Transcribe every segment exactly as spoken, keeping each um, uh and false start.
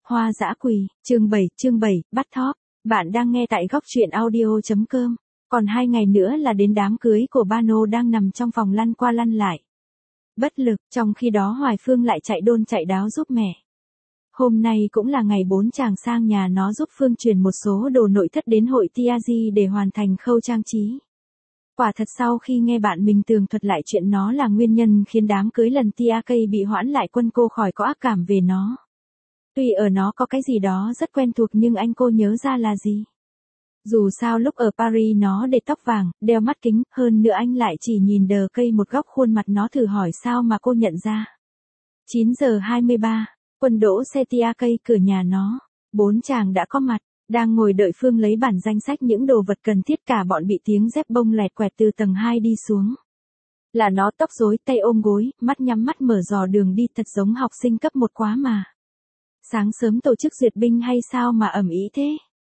Hoa dã quỳ, chương bảy, chương bảy, bắt thóp. Bạn đang nghe tại góc truyện audio chấm com. Còn hai ngày nữa là đến đám cưới của Bano đang nằm trong phòng lăn qua lăn lại. Bất lực, trong khi đó Hoài Phương lại chạy đôn chạy đáo giúp mẹ. Hôm nay cũng là ngày bốn chàng sang nhà nó giúp Phương chuyển một số đồ nội thất đến hội Tiazi để hoàn thành khâu trang trí. Quả thật sau khi nghe bạn mình tường thuật lại chuyện nó là nguyên nhân khiến đám cưới lần Tia Cây bị hoãn lại, Quân cô khỏi có ác cảm về nó. Tuy ở nó có cái gì đó rất quen thuộc nhưng anh cô nhớ ra là gì? Dù sao lúc ở Paris nó để tóc vàng, đeo mắt kính, hơn nữa anh lại chỉ nhìn Đờ Cây một góc khuôn mặt nó, thử hỏi sao mà cô nhận ra. chín giờ hai mươi ba, Quân đỗ xe Tia Cây cửa nhà nó. Bốn chàng đã có mặt, đang ngồi đợi Phương lấy bản danh sách những đồ vật cần thiết, cả bọn bị tiếng dép bông lẹt quẹt từ tầng hai đi xuống. Là nó tóc rối, tay ôm gối, mắt nhắm mắt mở dò đường đi, thật giống học sinh cấp một quá mà. Sáng sớm tổ chức duyệt binh hay sao mà ầm ĩ thế?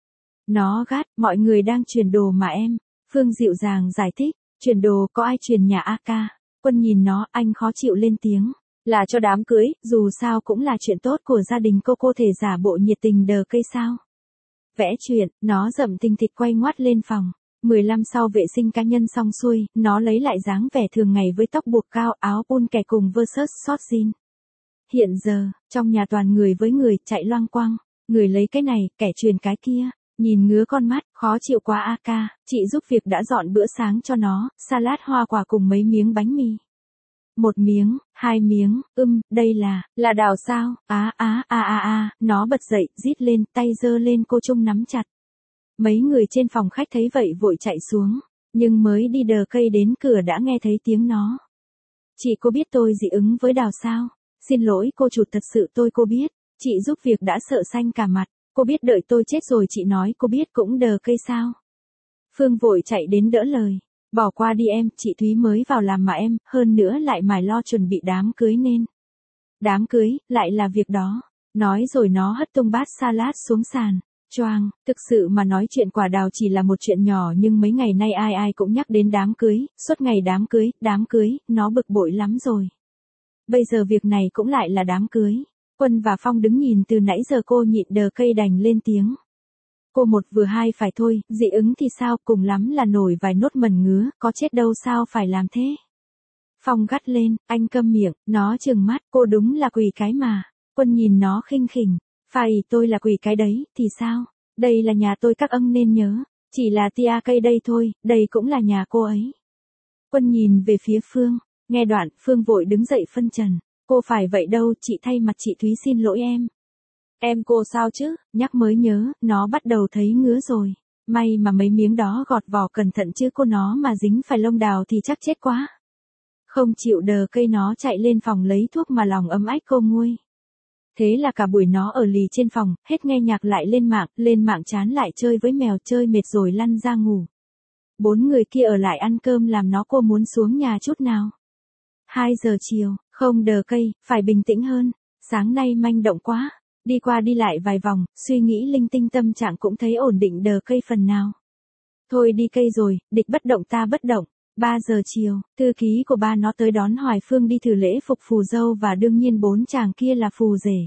Nó gắt, mọi người đang chuyển đồ mà em. Phương dịu dàng giải thích, chuyển đồ có ai chuyển nhà a ca. Quân nhìn nó, anh khó chịu lên tiếng. Là cho đám cưới, dù sao cũng là chuyện tốt của gia đình cô, cô thể giả bộ nhiệt tình Đờ Cây sao? Vẽ chuyện, nó rậm tinh thịt quay ngoắt lên phòng. mười lăm sau vệ sinh cá nhân xong xuôi, nó lấy lại dáng vẻ thường ngày với tóc buộc cao, áo pun kẻ cùng versus short jean. Hiện giờ, trong nhà toàn người với người, chạy loang quang, người lấy cái này, kẻ truyền cái kia, nhìn ngứa con mắt, khó chịu quá a ca, chị giúp việc đã dọn bữa sáng cho nó, salad hoa quả cùng mấy miếng bánh mì. Một miếng, hai miếng, ưm, đây là, là đào sao, á á a a a, nó bật dậy, rít lên, tay giơ lên, cô Trung nắm chặt. Mấy người trên phòng khách thấy vậy vội chạy xuống, nhưng mới đi Đờ Cây đến cửa đã nghe thấy tiếng nó. Chị cô biết tôi dị ứng với đào sao? Xin lỗi cô chủ, thật sự tôi cô biết, chị giúp việc đã sợ xanh cả mặt, cô biết đợi tôi chết rồi chị nói cô biết cũng Đờ Cây sao? Phương vội chạy đến đỡ lời. Bỏ qua đi em, chị Thúy mới vào làm mà em, hơn nữa lại mải lo chuẩn bị đám cưới nên. Đám cưới, lại là việc đó. Nói rồi nó hất tung bát salad xuống sàn. Choang, thực sự mà nói chuyện quả đào chỉ là một chuyện nhỏ nhưng mấy ngày nay ai ai cũng nhắc đến đám cưới, suốt ngày đám cưới, đám cưới, nó bực bội lắm rồi. Bây giờ việc này cũng lại là đám cưới. Quân và Phong đứng nhìn từ nãy giờ, cô nhịn Đờ Cây đành lên tiếng. Cô một vừa hai phải thôi, dị ứng thì sao, cùng lắm là nổi vài nốt mẩn ngứa, có chết đâu sao phải làm thế. Phong gắt lên, anh câm miệng, nó trừng mắt, cô đúng là quỳ cái mà. Quân nhìn nó khinh khỉnh, phải tôi là quỳ cái đấy, thì sao, đây là nhà tôi các ông nên nhớ, chỉ là Tia Cây đây thôi, đây cũng là nhà cô ấy. Quân nhìn về phía Phương, nghe đoạn, Phương vội đứng dậy phân trần, cô phải vậy đâu, chị thay mặt chị Thúy xin lỗi em. Em cô sao chứ, nhắc mới nhớ, nó bắt đầu thấy ngứa rồi. May mà mấy miếng đó gọt vỏ cẩn thận chứ cô nó mà dính phải lông đào thì chắc chết quá. Không chịu Đờ Cây nó chạy lên phòng lấy thuốc mà lòng ấm ách cô nguôi. Thế là cả buổi nó ở lì trên phòng, hết nghe nhạc lại lên mạng, lên mạng chán lại chơi với mèo, chơi mệt rồi lăn ra ngủ. Bốn người kia ở lại ăn cơm làm nó cô muốn xuống nhà chút nào. Hai giờ chiều, không Đờ Cây, phải bình tĩnh hơn, sáng nay manh động quá. Đi qua đi lại vài vòng, suy nghĩ linh tinh, tâm trạng cũng thấy ổn định Đờ Cây phần nào. Thôi đi cây rồi, địch bất động ta bất động. ba giờ chiều, thư ký của ba nó tới đón Hoài Phương đi thử lễ phục phù dâu và đương nhiên bốn chàng kia là phù rể.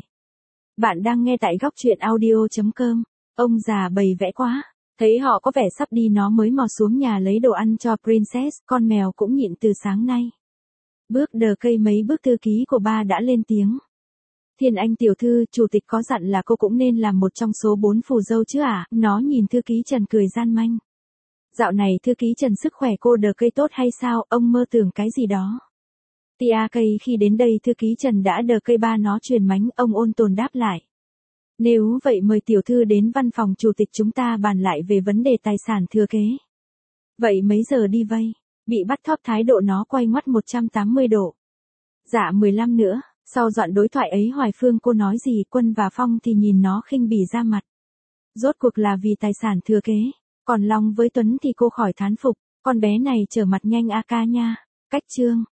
Bạn đang nghe tại góc truyện audio chấm com. Ông già bầy vẽ quá. Thấy họ có vẻ sắp đi nó mới mò xuống nhà lấy đồ ăn cho Princess, con mèo cũng nhịn từ sáng nay. Bước Đờ Cây mấy bước thư ký của ba đã lên tiếng. Thiên Anh tiểu thư, chủ tịch có dặn là cô cũng nên làm một trong số bốn phù dâu chứ à, nó nhìn thư ký Trần cười gian manh. Dạo này thư ký Trần sức khỏe cô Đờ Cây tốt hay sao, ông mơ tưởng cái gì đó. Tia Cây khi đến đây thư ký Trần đã Đờ Cây ba nó truyền mánh, ông ôn tồn đáp lại. Nếu vậy mời tiểu thư đến văn phòng chủ tịch chúng ta bàn lại về vấn đề tài sản thừa kế. Vậy mấy giờ đi vây, bị bắt thóp thái độ nó quay ngoắt một trăm tám mươi độ. Dạ mười lăm nữa. Sau đoạn đối thoại ấy Hoài Phương cô nói gì, Quân và Phong thì nhìn nó khinh bỉ ra mặt. Rốt cuộc là vì tài sản thừa kế, còn Long với Tuấn thì cô khỏi thán phục, con bé này trở mặt nhanh a ca nha. Cách chương.